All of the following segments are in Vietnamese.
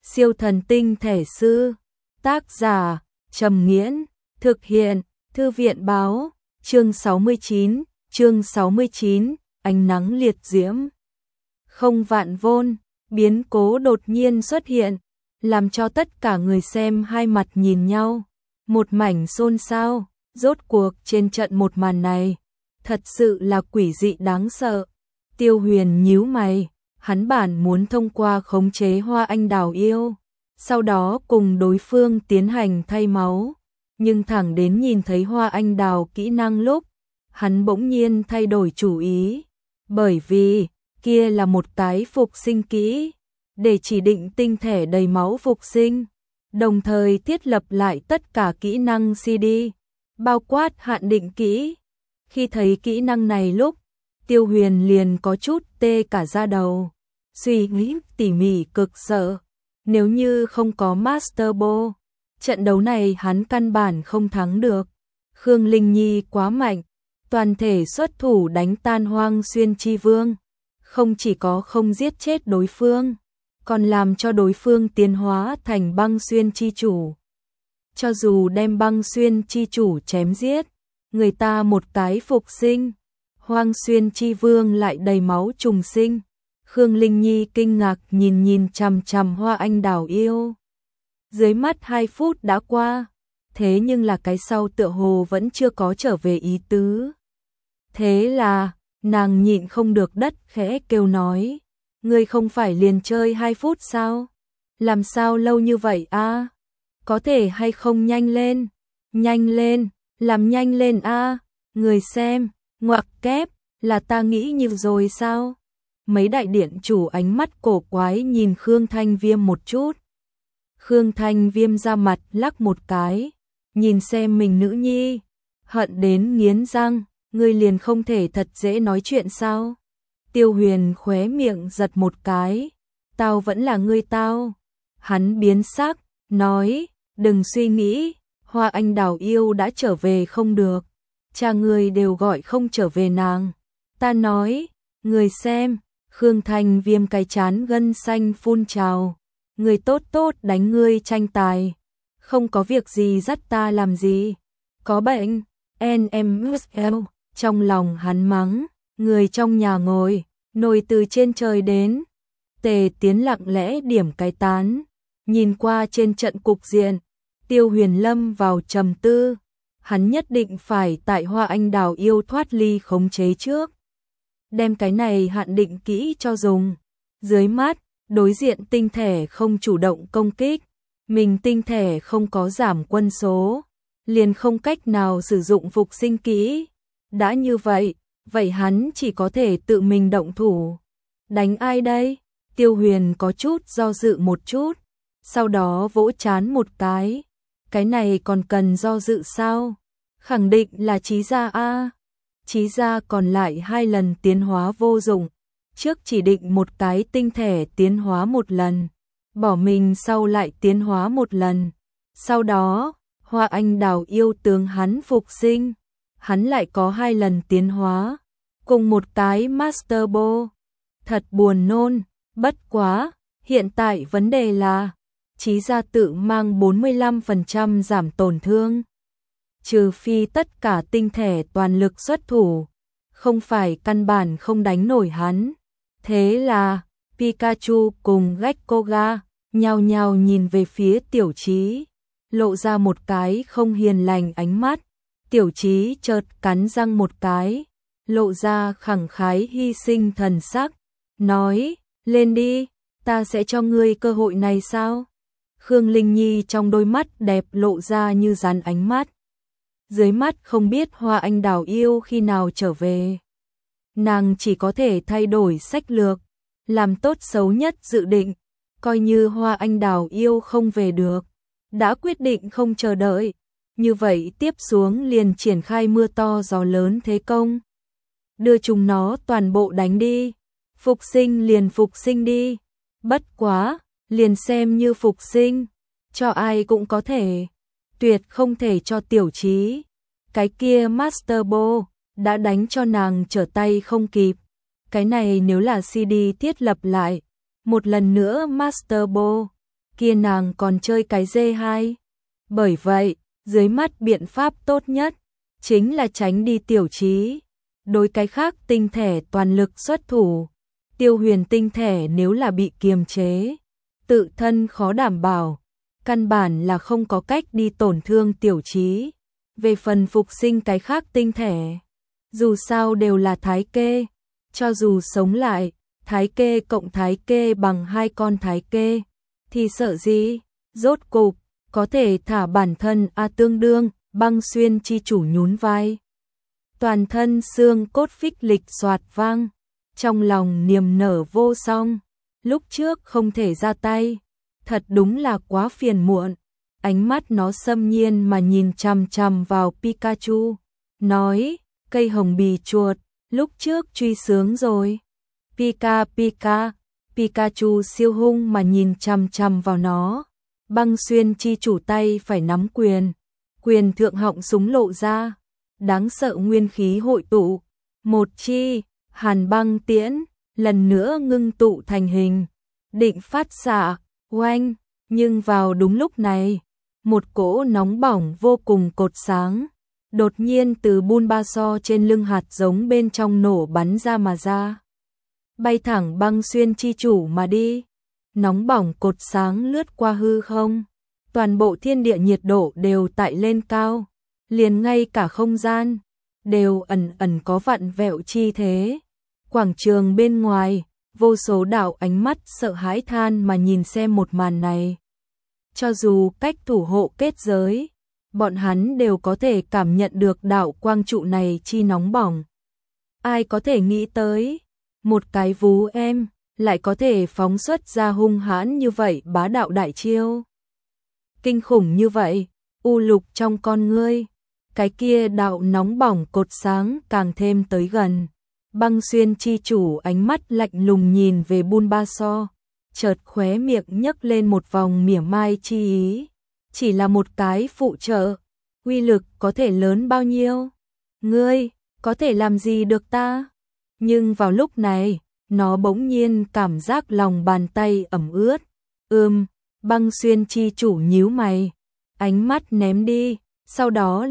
Siêu thần tinh thể sư. Tác giả Trầm Nghiễn. Thực hiện Thư viện Báo. Chương 69, ánh nắng liệt diễm. Không vạn vôn, biến cố đột nhiên xuất hiện, làm cho tất cả người xem hai mặt nhìn nhau. Một mảnh xôn xao, rốt cuộc trên trận một màn này, thật sự là quỷ dị đáng sợ. Tiêu Huyền nhíu mày, hắn bản muốn thông qua khống chế Hoa Anh Đào yêu, sau đó cùng đối phương tiến hành thay máu. Nhưng thẳng đến nhìn thấy Hoa Anh Đào kỹ năng lúc, hắn bỗng nhiên thay đổi chủ ý, bởi vì kia là một cái phục sinh kỹ, để chỉ định tinh thể đầy máu phục sinh, đồng thời thiết lập lại tất cả kỹ năng CD, bao quát hạn định kỹ. Khi thấy kỹ năng này lúc, Tiêu Huyền liền có chút tê cả da đầu, suy nghĩ tỉ mỉ cực sợ, nếu như không có Master Ball, trận đấu này hắn căn bản không thắng được. Khương Linh Nhi quá mạnh, toàn thể xuất thủ đánh tan Hoang Xuyên Chi Vương, không chỉ có không giết chết đối phương, còn làm cho đối phương tiến hóa thành Băng Xuyên Chi Chủ. Cho dù đem Băng Xuyên Chi Chủ chém giết, người ta một cái phục sinh, Hoang Xuyên Chi Vương lại đầy máu trùng sinh. Khương Linh Nhi kinh ngạc nhìn chằm chằm Hoa Anh Đào yêu. Dưới mắt 2 phút đã qua, thế nhưng là cái sau tựa hồ vẫn chưa có trở về ý tứ. Thế là, nàng nhịn không được đất khẽ kêu nói, ngươi không phải liền chơi 2 phút sao? Làm sao lâu như vậy a? Có thể hay không nhanh lên, làm nhanh lên a, người xem, ngoặc kép, là ta nghĩ như rồi sao? Mấy đại điện chủ ánh mắt cổ quái nhìn Khương Thanh Viêm một chút. Khương Thanh Viêm ra mặt lắc một cái, nhìn xem mình nữ nhi, hận đến nghiến răng, ngươi liền không thể thật dễ nói chuyện sao? Tiêu Huyền khóe miệng giật một cái, tao vẫn là ngươi tao. Hắn biến sắc, nói, đừng suy nghĩ, Hoa Anh Đào yêu đã trở về không được, cha ngươi đều gọi không trở về nàng. Ta nói, người xem, Khương Thanh Viêm cái chán gân xanh phun trào, người tốt tốt đánh ngươi tranh tài, không có việc gì dắt ta làm gì, có bệnh, NMSL, trong lòng hắn mắng, người trong nhà ngồi, nồi từ trên trời đến. Tề Tiến lặng lẽ điểm cái tán, nhìn qua trên trận cục diện, Tiêu Huyền lâm vào trầm tư, hắn nhất định phải tại Hoa Anh Đào yêu thoát ly khống chế trước, đem cái này hạn định kỹ cho dùng. Dưới mắt, đối diện tinh thể không chủ động công kích, mình tinh thể không có giảm quân số, liền không cách nào sử dụng phục sinh kỹ. Đã như vậy, vậy hắn chỉ có thể tự mình động thủ. Đánh ai đây? Tiêu Huyền có chút do dự một chút, sau đó vỗ trán một cái. Cái này còn cần do dự sao? Khẳng định là Chí Gia a. Chí Gia còn lại 2 lần tiến hóa vô dụng, trước chỉ định một cái tinh thể tiến hóa 1 lần, bỏ mình sau lại tiến hóa 1 lần. Sau đó, Hoa Anh Đào yêu tướng hắn phục sinh, hắn lại có 2 lần tiến hóa, cùng một cái Master Ball. Thật buồn nôn, bất quá, hiện tại vấn đề là, Chí Gia tự mang 45% giảm tổn thương. Trừ phi tất cả tinh thể toàn lực xuất thủ, không phải căn bản không đánh nổi hắn. Thế là, Pikachu cùng Gekkoga nhao nhao nhìn về phía Tiểu Chí, lộ ra một cái không hiền lành ánh mắt. Tiểu Chí chợt cắn răng một cái, lộ ra khẳng khái hy sinh thần sắc, nói, lên đi, ta sẽ cho ngươi cơ hội này sao? Khương Linh Nhi trong đôi mắt đẹp lộ ra như rắn ánh mắt. Dưới mắt không biết Hoa Anh Đào yêu khi nào trở về. Nàng chỉ có thể thay đổi sách lược, làm tốt xấu nhất dự định, coi như Hoa Anh Đào yêu không về được, đã quyết định không chờ đợi. Như vậy tiếp xuống liền triển khai mưa to gió lớn thế công. Đưa chúng nó toàn bộ đánh đi, phục sinh liền phục sinh đi, bất quá, liền xem như phục sinh, cho ai cũng có thể, tuyệt không thể cho Tiểu Chí. Cái kia Master Ball đã đánh cho nàng trở tay không kịp, cái này nếu là CD thiết lập lại, một lần nữa Master Ball, kia nàng còn chơi cái dê hai. Bởi vậy, dưới mắt biện pháp tốt nhất chính là tránh đi Tiểu Chí. Đối cái khác tinh thể toàn lực xuất thủ. Tiêu Huyền tinh thể nếu là bị kiềm chế, tự thân khó đảm bảo, căn bản là không có cách đi tổn thương Tiểu Chí. Về phần phục sinh cái khác tinh thể, dù sao đều là thái kê, cho dù sống lại, thái kê cộng thái kê bằng 2 con thái kê, thì sợ gì, rốt cục, có thể thả bản thân tương đương, Băng Xuyên chi chủ nhún vai. Toàn thân xương cốt phích lịch xoạt vang, trong lòng niềm nở vô song, lúc trước không thể ra tay, thật đúng là quá phiền muộn. Ánh mắt nó xâm nhiên mà nhìn chằm chằm vào Pikachu, nói, cây hồng bì chuột, lúc trước truy sướng rồi. Pikachu siêu hung mà nhìn chằm chằm vào nó. Băng Xuyên chi chủ tay phải nắm quyền thượng họng súng lộ ra, đáng sợ nguyên khí hội tụ, một chi hàn băng tiễn lần nữa ngưng tụ thành hình, định phát xạ, oanh, nhưng vào đúng lúc này, một cỗ nóng bỏng vô cùng cột sáng, đột nhiên từ Bulbasaur trên lưng hạt giống bên trong nổ bắn ra mà ra, bay thẳng Băng Xuyên chi chủ mà đi. Nóng bỏng cột sáng lướt qua hư không, toàn bộ thiên địa nhiệt độ đều tại lên cao, liền ngay cả không gian đều ẩn ẩn có vặn vẹo chi thế. Quảng trường bên ngoài, vô số đạo ánh mắt sợ hãi than mà nhìn xem một màn này. Cho dù cách thủ hộ kết giới, bọn hắn đều có thể cảm nhận được đạo quang trụ này chi nóng bỏng. Ai có thể nghĩ tới, một cái vú em lại có thể phóng xuất ra hung hãn như vậy, bá đạo đại chiêu. Kinh khủng như vậy, u lục trong con ngươi, cái kia đạo nóng bỏng cột sáng càng thêm tới gần. Băng Xuyên chi chủ ánh mắt lạnh lùng nhìn về Bulbasaur, chợt khóe miệng nhấc lên một vòng mỉa mai chi ý. Chỉ là một cái phụ trợ, uy lực có thể lớn bao nhiêu? Ngươi, có thể làm gì được ta? Nhưng vào lúc này, nó bỗng nhiên cảm giác lòng bàn tay ẩm ướt. Băng Xuyên chi chủ nhíu mày, ánh mắt ném đi, sau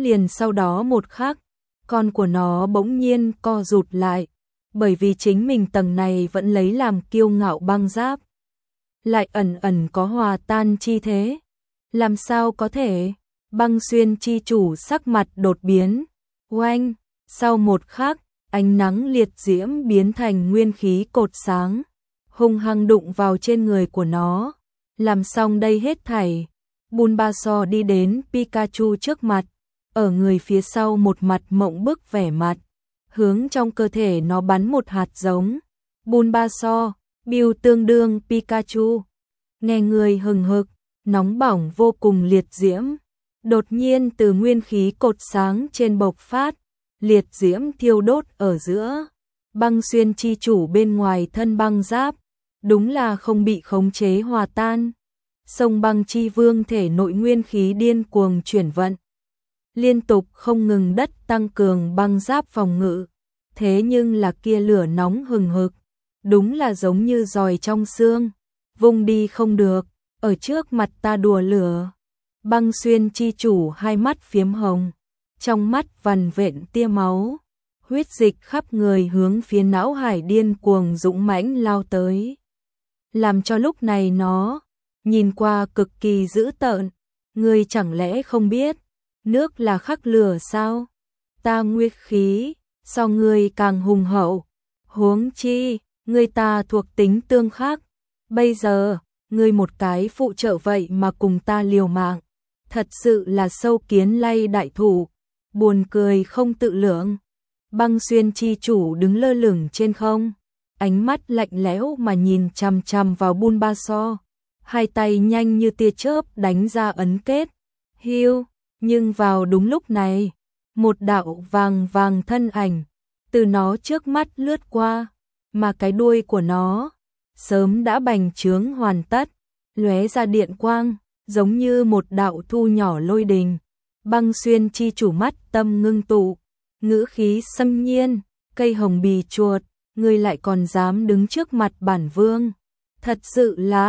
đó một khắc, con của nó bỗng nhiên co rụt lại, bởi vì chính mình tầng này vẫn lấy làm kiêu ngạo băng giáp, lại ẩn ẩn có hòa tan chi thế. Làm sao có thể? Băng Xuyên chi chủ sắc mặt đột biến, oanh, sau một khắc, ánh nắng liệt diễm biến thành nguyên khí cột sáng, hung hăng đụng vào trên người của nó. Làm xong đây hết thảy, Bulbasaur đi đến Pikachu trước mặt, ở người phía sau một mặt mộng bức vẻ mặt, hướng trong cơ thể nó bắn một hạt giống. Bulbasaur, Bill tương đương Pikachu, nghe người hừng hực, nóng bỏng vô cùng liệt diễm, đột nhiên từ nguyên khí cột sáng trên bộc phát, liệt diễm thiêu đốt ở giữa. Băng Xuyên chi chủ bên ngoài thân băng giáp, đúng là không bị khống chế hòa tan. Sông Băng chi vương thể nội nguyên khí điên cuồng chuyển vận, liên tục không ngừng đất tăng cường băng giáp phòng ngự. Thế nhưng là kia lửa nóng hừng hực, đúng là giống như giòi trong xương, vung đi không được, ở trước mặt ta đùa lửa. Băng Xuyên chi chủ hai mắt phiếm hồng, trong mắt vằn vện tia máu, huyết dịch khắp người hướng phía não hải điên cuồng dũng mãnh lao tới. Làm cho lúc này nó nhìn qua cực kỳ dữ tợn. Ngươi chẳng lẽ không biết, nước là khắc lửa sao? Ta nguyệt khí, so ngươi càng hùng hậu. Huống chi, ngươi ta thuộc tính tương khắc. Bây giờ, ngươi một cái phụ trợ vậy mà cùng ta liều mạng. Thật sự là sâu kiến lay đại thủ, buồn cười không tự lượng. Băng Xuyên chi chủ đứng lơ lửng trên không, ánh mắt lạnh lẽo mà nhìn chằm chằm vào Bulbasaur, hai tay nhanh như tia chớp đánh ra ấn kết. Hiu, nhưng vào đúng lúc này, một đạo vàng vàng thân ảnh từ nó trước mắt lướt qua, mà cái đuôi của nó sớm đã bành trướng hoàn tất, lóe ra điện quang, giống như một đạo thu nhỏ lôi đình. Băng Xuyên chi chủ mắt tâm ngưng tụ, ngữ khí xâm nhiên, cây hồng bì chuột, ngươi lại còn dám đứng trước mặt bản vương. Thật sự là,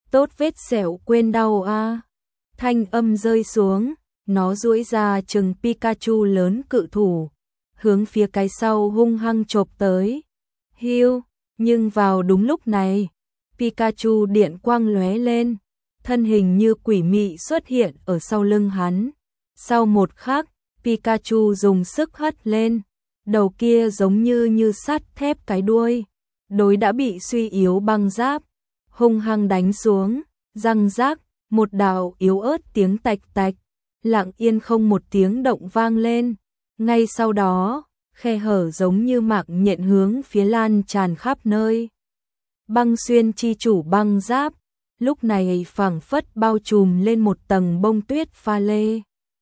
Tốt vết sẹo quên đau a. Thanh âm rơi xuống, nó duỗi ra chừng Pikachu lớn cự thủ, hướng phía cái sau hung hăng chộp tới. Hiu, nhưng vào đúng lúc này, Pikachu điện quang lóe lên, thân hình như quỷ mị xuất hiện ở sau lưng hắn. Sau một khắc, Pikachu dùng sức hất lên, đầu kia giống như sắt thép cái đuôi, đối đã bị suy yếu băng giáp, hung hăng đánh xuống, răng rác, một đạo yếu ớt tiếng tạch tạch, lặng yên không một tiếng động vang lên. Ngay sau đó, khe hở giống như mạng nhện hướng phía lan tràn khắp nơi. Băng xuyên chi chủ băng giáp, lúc này phảng phất bao trùm lên một tầng bông tuyết pha lê.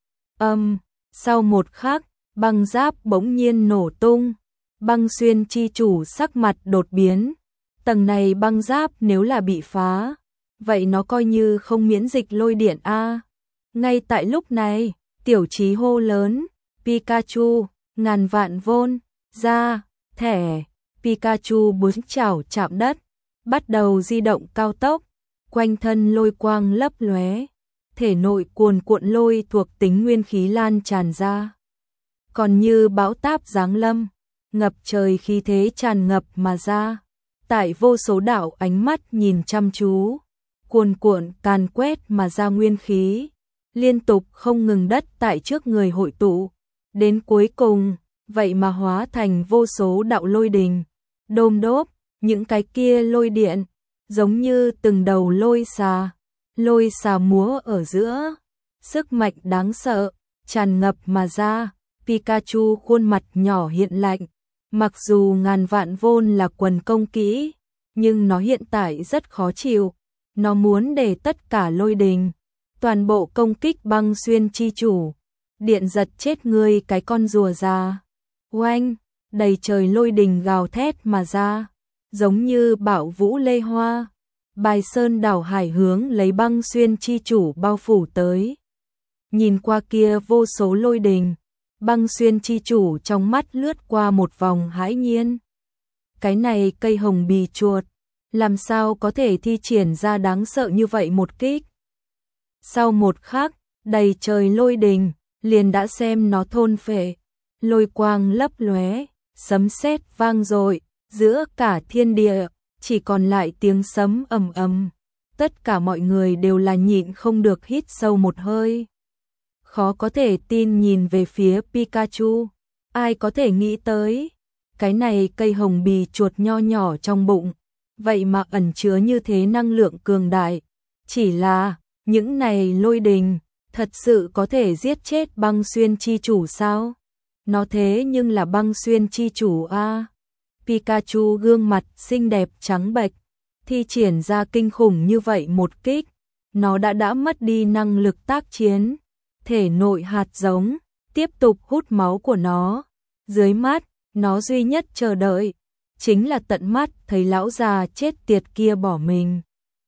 Sau một khắc, băng giáp bỗng nhiên nổ tung, băng xuyên chi chủ sắc mặt đột biến. Tầng này băng giáp nếu là bị phá, vậy nó coi như không miễn dịch lôi điện a. Ngay tại lúc này, Tiểu Chí hô lớn, Pikachu, ngàn vạn vôn, ra, thẻ. Pikachu bốn chảo chạm đất, bắt đầu di động cao tốc, quanh thân lôi quang lấp lóe, thể nội cuồn cuộn lôi thuộc tính nguyên khí lan tràn ra. Còn như bão táp giáng lâm, ngập trời khí thế tràn ngập mà ra, tại vô số đạo ánh mắt nhìn chăm chú, cuồn cuộn càn quét mà ra nguyên khí, liên tục không ngừng đất tại trước người hội tụ, đến cuối cùng, vậy mà hóa thành vô số đạo lôi đình, đôm đốp, những cái kia lôi điện, giống như từng đầu lôi xà múa ở giữa, sức mạnh đáng sợ, tràn ngập mà ra. Pikachu khuôn mặt nhỏ hiện lạnh, mặc dù ngàn vạn vôn là quần công kỹ, nhưng nó hiện tại rất khó chịu, nó muốn để tất cả lôi đình, toàn bộ công kích băng xuyên chi chủ, điện giật chết ngươi cái con rùa già. Oanh, đầy trời lôi đình gào thét mà ra, giống như bão vũ lê hoa, bài sơn đảo hải hướng lấy băng xuyên chi chủ bao phủ tới. Nhìn qua kia vô số lôi đình, băng xuyên chi chủ trong mắt lướt qua một vòng hãi nhiên. Cái này cây hồng bì chuột, làm sao có thể thi triển ra đáng sợ như vậy một kích. Sau một khắc, đầy trời lôi đình, liền đã xem nó thôn phệ, lôi quang lấp lóe, sấm sét vang dội, giữa cả thiên địa, chỉ còn lại tiếng sấm ầm ầm. Tất cả mọi người đều là nhịn không được hít sâu một hơi. Khó có thể tin nhìn về phía Pikachu, ai có thể nghĩ tới, cái này cây hồng bì chuột nho nhỏ trong bụng, vậy mà ẩn chứa như thế năng lượng cường đại, chỉ là, những này lôi đình, thật sự có thể giết chết băng xuyên chi chủ sao? Nó thế nhưng là băng xuyên chi chủ a. Pikachu gương mặt xinh đẹp trắng bệch, thi triển ra kinh khủng như vậy một kích, nó đã mất đi năng lực tác chiến. Thể nội hạt giống, tiếp tục hút máu của nó. Dưới mắt, nó duy nhất chờ đợi, chính là tận mắt thấy lão già chết tiệt kia bỏ mình.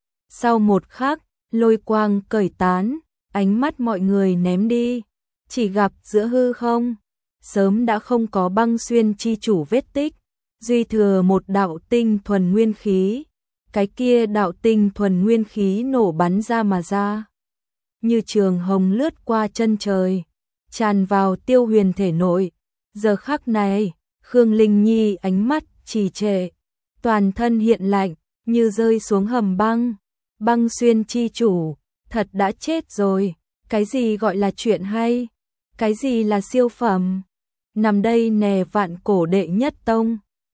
Sau một khắc, lôi quang cởi tán, ánh mắt mọi người ném đi, chỉ gặp giữa hư không, sớm đã không có băng xuyên chi chủ vết tích, duy thừa một đạo tinh thuần nguyên khí, cái kia đạo tinh thuần nguyên khí nổ bắn ra mà ra. Như trường hồng lướt qua chân trời, tràn vào Tiêu Huyền thể nội. Giờ khắc này, Khương Linh Nhi ánh mắt trì trệ, toàn thân hiện lạnh, như rơi xuống hầm băng. Băng xuyên chi chủ, thật đã chết rồi, cái gì gọi là chuyện hay, cái gì là siêu phẩm. Nằm đây nè vạn cổ đệ nhất tông.